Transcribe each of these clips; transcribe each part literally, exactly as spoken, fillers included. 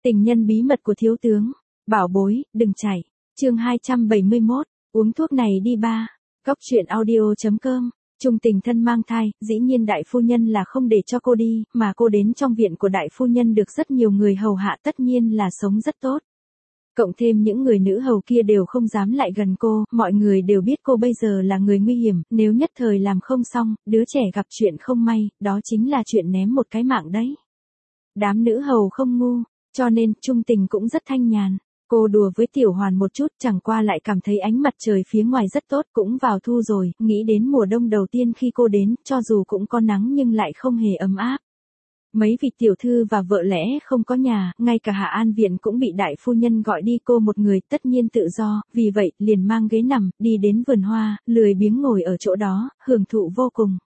Tình nhân bí mật của thiếu tướng. Bảo bối, đừng chạy. Chương hai trăm bảy mươi mốt, uống thuốc này đi ba. Góc truyện audio chấm com. Trung tình thân mang thai, dĩ nhiên đại phu nhân là không để cho cô đi, mà cô đến trong viện của đại phu nhân được rất nhiều người hầu hạ, tất nhiên là sống rất tốt. Cộng thêm những người nữ hầu kia đều không dám lại gần cô, mọi người đều biết cô bây giờ là người nguy hiểm, nếu nhất thời làm không xong, đứa trẻ gặp chuyện không may, đó chính là chuyện ném một cái mạng đấy. Đám nữ hầu không ngu, cho nên Trung tình cũng rất thanh nhàn. Cô đùa với Tiểu Hoàn một chút, chẳng qua lại cảm thấy ánh mặt trời phía ngoài rất tốt, cũng vào thu rồi, nghĩ đến mùa đông đầu tiên khi cô đến, cho dù cũng có nắng nhưng lại không hề ấm áp. Mấy vị tiểu thư và vợ lẽ không có nhà, ngay cả Hạ An Viện cũng bị đại phu nhân gọi đi, cô một người tất nhiên tự do, vì vậy liền mang ghế nằm, đi đến vườn hoa, lười biếng ngồi ở chỗ đó, hưởng thụ vô cùng.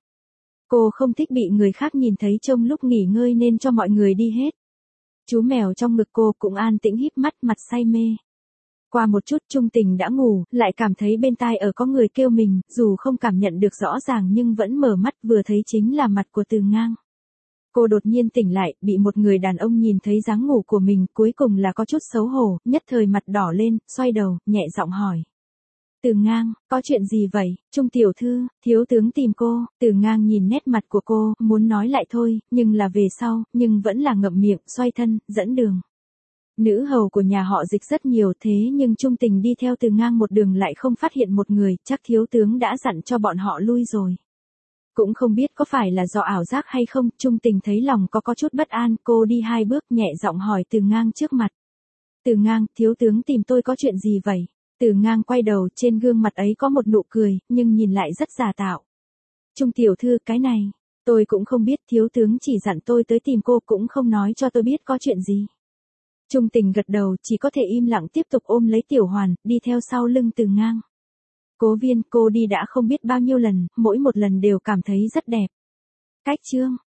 Cô không thích bị người khác nhìn thấy trong lúc nghỉ ngơi nên cho mọi người đi hết. Chú mèo trong ngực cô cũng an tĩnh híp mắt, mặt say mê. Qua một chút Trung tình đã ngủ, lại cảm thấy bên tai ở có người kêu mình, dù không cảm nhận được rõ ràng nhưng vẫn mở mắt, vừa thấy chính là mặt của Từ Ngang. Cô đột nhiên tỉnh lại, bị một người đàn ông nhìn thấy dáng ngủ của mình, cuối cùng là có chút xấu hổ, nhất thời mặt đỏ lên, xoay đầu, nhẹ giọng hỏi. Từ Ngang, có chuyện gì vậy? Trung tiểu thư, thiếu tướng tìm cô. Từ Ngang nhìn nét mặt của cô, muốn nói lại thôi, nhưng là về sau, nhưng vẫn là ngậm miệng, xoay thân, dẫn đường. Nữ hầu của nhà họ Dịch rất nhiều, thế nhưng Trung tình đi theo Từ Ngang một đường lại không phát hiện một người, chắc thiếu tướng đã dặn cho bọn họ lui rồi. Cũng không biết có phải là do ảo giác hay không, Trung tình thấy lòng có có chút bất an, cô đi hai bước nhẹ giọng hỏi Từ Ngang trước mặt. Từ Ngang, thiếu tướng tìm tôi có chuyện gì vậy? Từ Ngang quay đầu, trên gương mặt ấy có một nụ cười, nhưng nhìn lại rất giả tạo. Trung tiểu thư, cái này, tôi cũng không biết, thiếu tướng chỉ dặn tôi tới tìm cô, cũng không nói cho tôi biết có chuyện gì. Trung tình gật đầu, chỉ có thể im lặng tiếp tục ôm lấy Tiểu Hoàn, đi theo sau lưng Từ Ngang. Cố Viên, cô đi đã không biết bao nhiêu lần, mỗi một lần đều cảm thấy rất đẹp. Cách chương,